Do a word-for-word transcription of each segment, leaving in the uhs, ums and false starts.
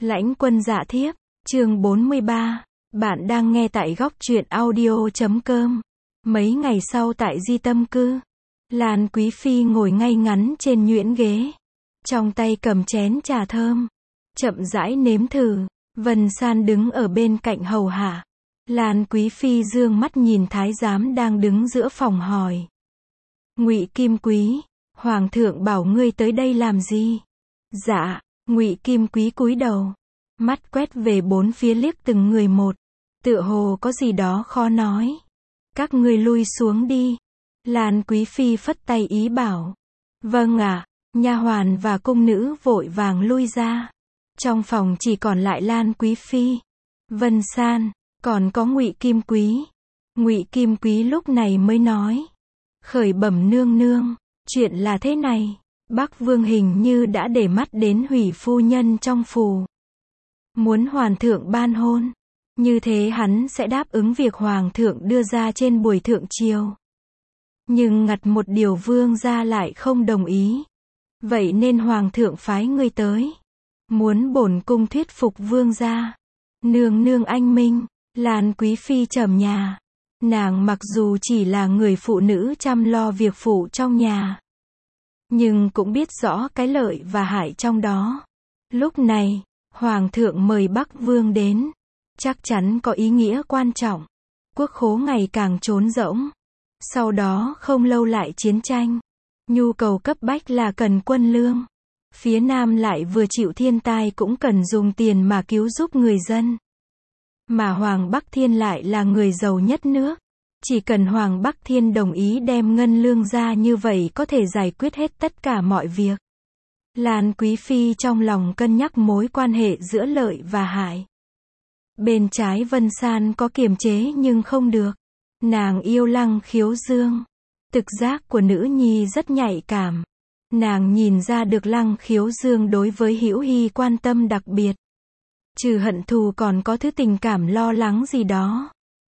Lãnh Quân Dạ Thiếp, chương bốn mươi ba. Bạn đang nghe tại góc truyện audio chấm com. Mấy ngày sau tại Di Tâm Cư, Lan Quý Phi ngồi ngay ngắn trên nhuyễn ghế, trong tay cầm chén trà thơm, chậm rãi nếm thử. Vân San đứng ở bên cạnh hầu hạ. Lan Quý Phi dương mắt nhìn thái giám đang đứng giữa phòng hỏi: Ngụy Kim Quý, Hoàng thượng bảo ngươi tới đây làm gì? Dạ. Ngụy Kim Quý cúi đầu, mắt quét về bốn phía liếc từng người một, tựa hồ có gì đó khó nói. Các ngươi lui xuống đi. Lan Quý Phi phất tay ý bảo. Vâng ạ. Nha hoàn và cung nữ vội vàng lui ra. Trong phòng chỉ còn lại Lan Quý Phi, Vân San, còn có Ngụy Kim Quý. Ngụy Kim Quý lúc này mới nói: Khởi bẩm nương nương, chuyện là thế này. Bắc Vương hình như đã để mắt đến Hủy phu nhân trong phủ, muốn Hoàng thượng ban hôn. Như thế hắn sẽ đáp ứng việc Hoàng thượng đưa ra trên buổi thượng triều. Nhưng ngặt một điều Vương gia lại không đồng ý. Vậy nên Hoàng thượng phái ngươi tới, muốn bổn cung thuyết phục Vương gia. Nương nương anh minh. Lan Quý Phi trầm nhà. Nàng mặc dù chỉ là người phụ nữ chăm lo việc phụ trong nhà, nhưng cũng biết rõ cái lợi và hại trong đó. Lúc này, Hoàng thượng mời Bắc Vương đến, chắc chắn có ý nghĩa quan trọng. Quốc khố ngày càng trống rỗng. Sau đó không lâu lại chiến tranh. Nhu cầu cấp bách là cần quân lương. Phía Nam lại vừa chịu thiên tai cũng cần dùng tiền mà cứu giúp người dân. Mà Hoàng Bắc Thiên lại là người giàu nhất nước. Chỉ cần Hoàng Bắc Thiên đồng ý đem ngân lương ra, như vậy có thể giải quyết hết tất cả mọi việc. Lan Quý Phi trong lòng cân nhắc mối quan hệ giữa lợi và hại. Bên trái Vân San có kiềm chế nhưng không được. Nàng yêu Lăng Khiếu Dương. Trực giác của nữ nhi rất nhạy cảm. Nàng nhìn ra được Lăng Khiếu Dương đối với Hữu Hy quan tâm đặc biệt. Trừ hận thù còn có thứ tình cảm lo lắng gì đó.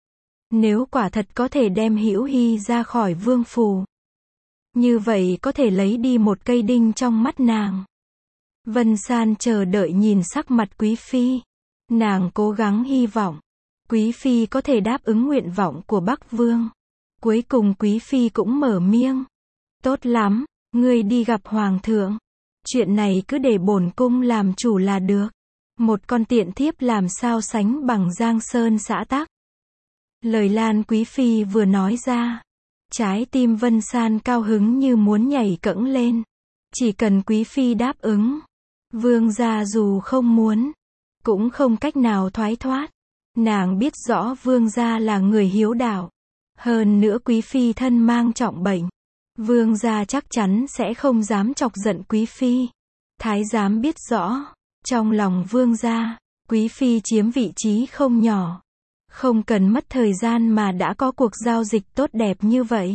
Nếu quả thật có thể đem Hữu Hy ra khỏi vương phủ, như vậy có thể lấy đi một cây đinh trong mắt nàng. Vân San chờ đợi nhìn sắc mặt Quý Phi. Nàng cố gắng hy vọng Quý Phi có thể đáp ứng nguyện vọng của Bắc Vương. Cuối cùng Quý Phi cũng mở miệng. Tốt lắm, ngươi đi gặp Hoàng thượng. Chuyện này cứ để bổn cung làm chủ là được. Một con tiện thiếp làm sao sánh bằng Giang Sơn xã tắc. Lời Lan Quý Phi vừa nói ra, trái tim Vân San cao hứng như muốn nhảy cẫng lên. Chỉ cần Quý Phi đáp ứng, Vương gia dù không muốn, cũng không cách nào thoái thoát. Nàng biết rõ Vương gia là người hiếu đạo. Hơn nữa Quý Phi thân mang trọng bệnh. Vương gia chắc chắn sẽ không dám chọc giận Quý Phi. Thái giám biết rõ, trong lòng Vương gia, Quý Phi chiếm vị trí không nhỏ. Không cần mất thời gian mà đã có cuộc giao dịch tốt đẹp như vậy.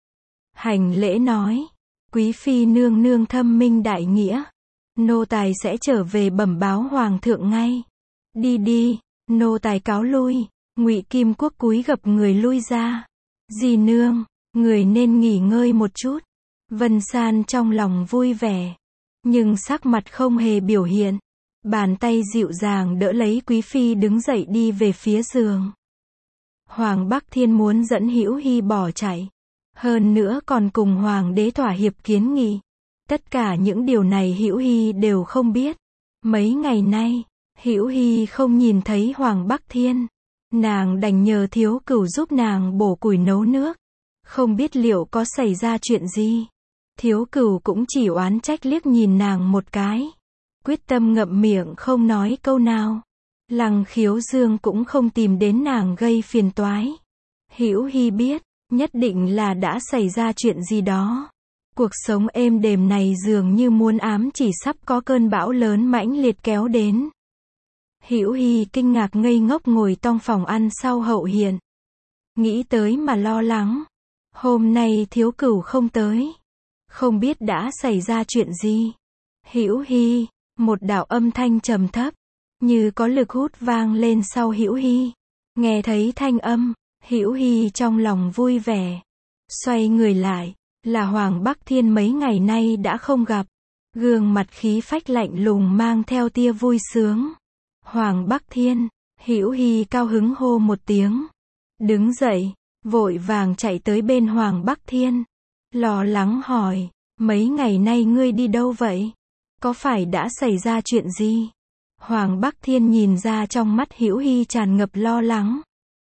Hành lễ nói: Quý Phi nương nương thâm minh đại nghĩa. Nô tài sẽ trở về bẩm báo Hoàng thượng ngay. Đi đi, nô tài cáo lui. Ngụy Kim Quốc cúi gập người lui ra. Dì nương, người nên nghỉ ngơi một chút. Vân San trong lòng vui vẻ, nhưng sắc mặt không hề biểu hiện. Bàn tay dịu dàng đỡ lấy Quý Phi đứng dậy đi về phía giường. Hoàng Bắc Thiên muốn dẫn Hữu Hy bỏ chạy. Hơn nữa còn cùng Hoàng đế thỏa hiệp kiến nghị. Tất cả những điều này Hữu Hy đều không biết. Mấy ngày nay, Hữu Hy không nhìn thấy Hoàng Bắc Thiên. Nàng đành nhờ Thiếu Cửu giúp nàng bổ củi nấu nước. Không biết liệu có xảy ra chuyện gì. Thiếu Cửu cũng chỉ oán trách liếc nhìn nàng một cái, quyết tâm ngậm miệng không nói câu nào. Lăng Khiếu Dương cũng không tìm đến nàng gây phiền toái. Hữu Hy biết, nhất định là đã xảy ra chuyện gì đó. Cuộc sống êm đềm này dường như muốn ám chỉ sắp có cơn bão lớn mãnh liệt kéo đến. Hữu Hy kinh ngạc ngây ngốc ngồi trong phòng ăn sau hậu hiện. Nghĩ tới mà lo lắng. Hôm nay Thiếu Cửu không tới, không biết đã xảy ra chuyện gì. Hữu Hy, một đạo âm thanh trầm thấp, như có lực hút vang lên sau Hữu Hy. Nghe thấy thanh âm, Hữu Hy trong lòng vui vẻ. Xoay người lại, là Hoàng Bắc Thiên mấy ngày nay đã không gặp. Gương mặt khí phách lạnh lùng mang theo tia vui sướng. Hoàng Bắc Thiên. Hữu Hy cao hứng hô một tiếng. Đứng dậy, vội vàng chạy tới bên Hoàng Bắc Thiên. Lo lắng hỏi, mấy ngày nay ngươi đi đâu vậy? Có phải đã xảy ra chuyện gì? Hoàng Bắc Thiên nhìn ra trong mắt Hữu Hy tràn ngập lo lắng.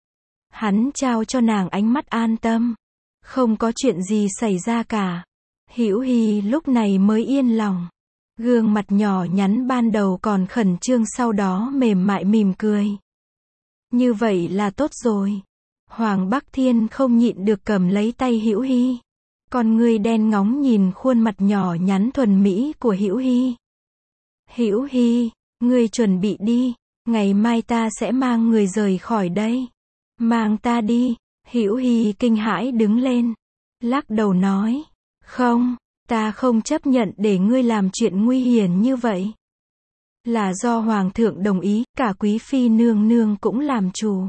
Hắn trao cho nàng ánh mắt an tâm. Không có chuyện gì xảy ra cả. Hữu Hy lúc này mới yên lòng. Gương mặt nhỏ nhắn ban đầu còn khẩn trương sau đó mềm mại mỉm cười. Như vậy là tốt rồi. Hoàng Bắc Thiên không nhịn được cầm lấy tay Hữu Hy. Con ngươi đen ngóng nhìn khuôn mặt nhỏ nhắn thuần mỹ của Hữu Hy. Hữu Hy, ngươi chuẩn bị đi, ngày mai ta sẽ mang người rời khỏi đây. Mang ta đi. Hữu Hy kinh hãi đứng lên, lắc đầu nói, không, ta không chấp nhận để ngươi làm chuyện nguy hiểm như vậy. Là do Hoàng thượng đồng ý, cả Quý Phi nương nương cũng làm chủ.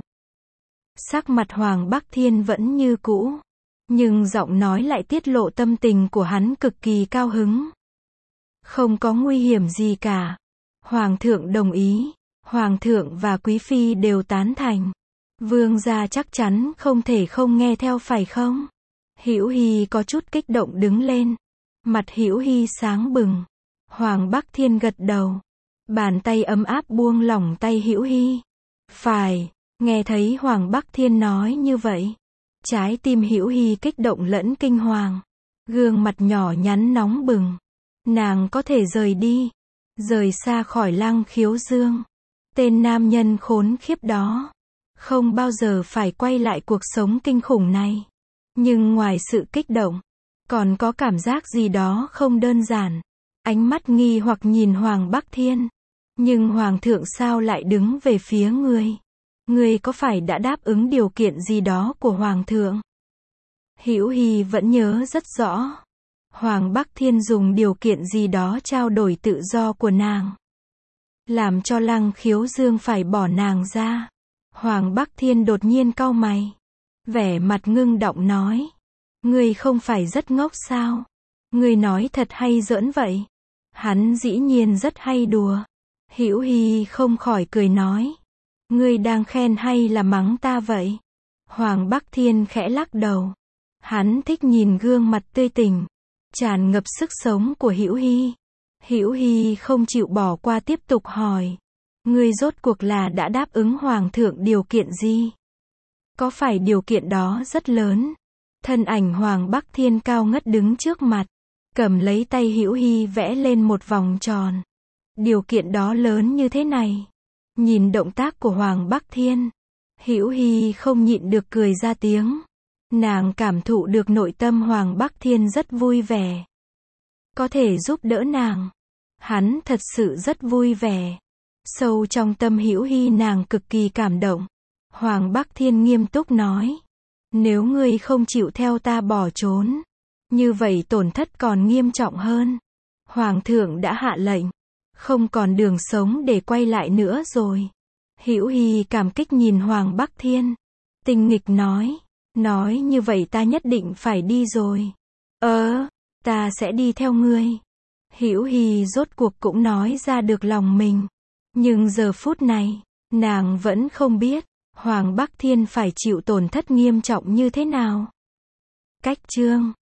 Sắc mặt Hoàng Bắc Thiên vẫn như cũ, nhưng giọng nói lại tiết lộ tâm tình của hắn cực kỳ cao hứng. Không có nguy hiểm gì cả. Hoàng thượng đồng ý, Hoàng thượng và Quý Phi đều tán thành. Vương gia chắc chắn không thể không nghe theo phải không? Hữu Hy có chút kích động đứng lên. Mặt Hữu Hy sáng bừng. Hoàng Bắc Thiên gật đầu. Bàn tay ấm áp buông lỏng tay Hữu Hy. Phải, nghe thấy Hoàng Bắc Thiên nói như vậy. Trái tim Hữu Hy kích động lẫn kinh hoàng. Gương mặt nhỏ nhắn nóng bừng. Nàng có thể rời đi. Rời xa khỏi Lăng Khiếu Dương. Tên nam nhân khốn khiếp đó. Không bao giờ phải quay lại cuộc sống kinh khủng này. Nhưng ngoài sự kích động, còn có cảm giác gì đó không đơn giản. Ánh mắt nghi hoặc nhìn Hoàng Bắc Thiên. Nhưng Hoàng thượng sao lại đứng về phía ngươi? Ngươi có phải đã đáp ứng điều kiện gì đó của Hoàng thượng? Hữu Hy vẫn nhớ rất rõ. Hoàng Bắc Thiên dùng điều kiện gì đó trao đổi tự do của nàng. Làm cho Lăng Khiếu Dương phải bỏ nàng ra. Hoàng Bắc Thiên đột nhiên cau mày. Vẻ mặt ngưng động nói. Ngươi không phải rất ngốc sao? Ngươi nói thật hay giỡn vậy? Hắn dĩ nhiên rất hay đùa. Hữu Hy không khỏi cười nói. Ngươi đang khen hay là mắng ta vậy? Hoàng Bắc Thiên khẽ lắc đầu. Hắn thích nhìn gương mặt tươi tỉnh, tràn ngập sức sống của Hữu Hy. Hữu Hy không chịu bỏ qua tiếp tục hỏi. Ngươi rốt cuộc là đã đáp ứng Hoàng thượng điều kiện gì? Có phải điều kiện đó rất lớn? Thân ảnh Hoàng Bắc Thiên cao ngất đứng trước mặt, cầm lấy tay Hữu Hy vẽ lên một vòng tròn. Điều kiện đó lớn như thế này. Nhìn động tác của Hoàng Bắc Thiên, Hữu Hy không nhịn được cười ra tiếng. Nàng cảm thụ được nội tâm Hoàng Bắc Thiên rất vui vẻ. Có thể giúp đỡ nàng. Hắn thật sự rất vui vẻ. Sâu trong tâm Hữu Hy nàng cực kỳ cảm động. Hoàng Bắc Thiên nghiêm túc nói. Nếu ngươi không chịu theo ta bỏ trốn, như vậy tổn thất còn nghiêm trọng hơn. Hoàng thượng đã hạ lệnh. Không còn đường sống để quay lại nữa rồi. Hữu Hy cảm kích nhìn Hoàng Bắc Thiên. Tinh nghịch nói. Nói như vậy ta nhất định phải đi rồi. Ờ, ta sẽ đi theo ngươi. Hữu Hy rốt cuộc cũng nói ra được lòng mình. Nhưng giờ phút này, nàng vẫn không biết, Hoàng Bắc Thiên phải chịu tổn thất nghiêm trọng như thế nào. Cách chương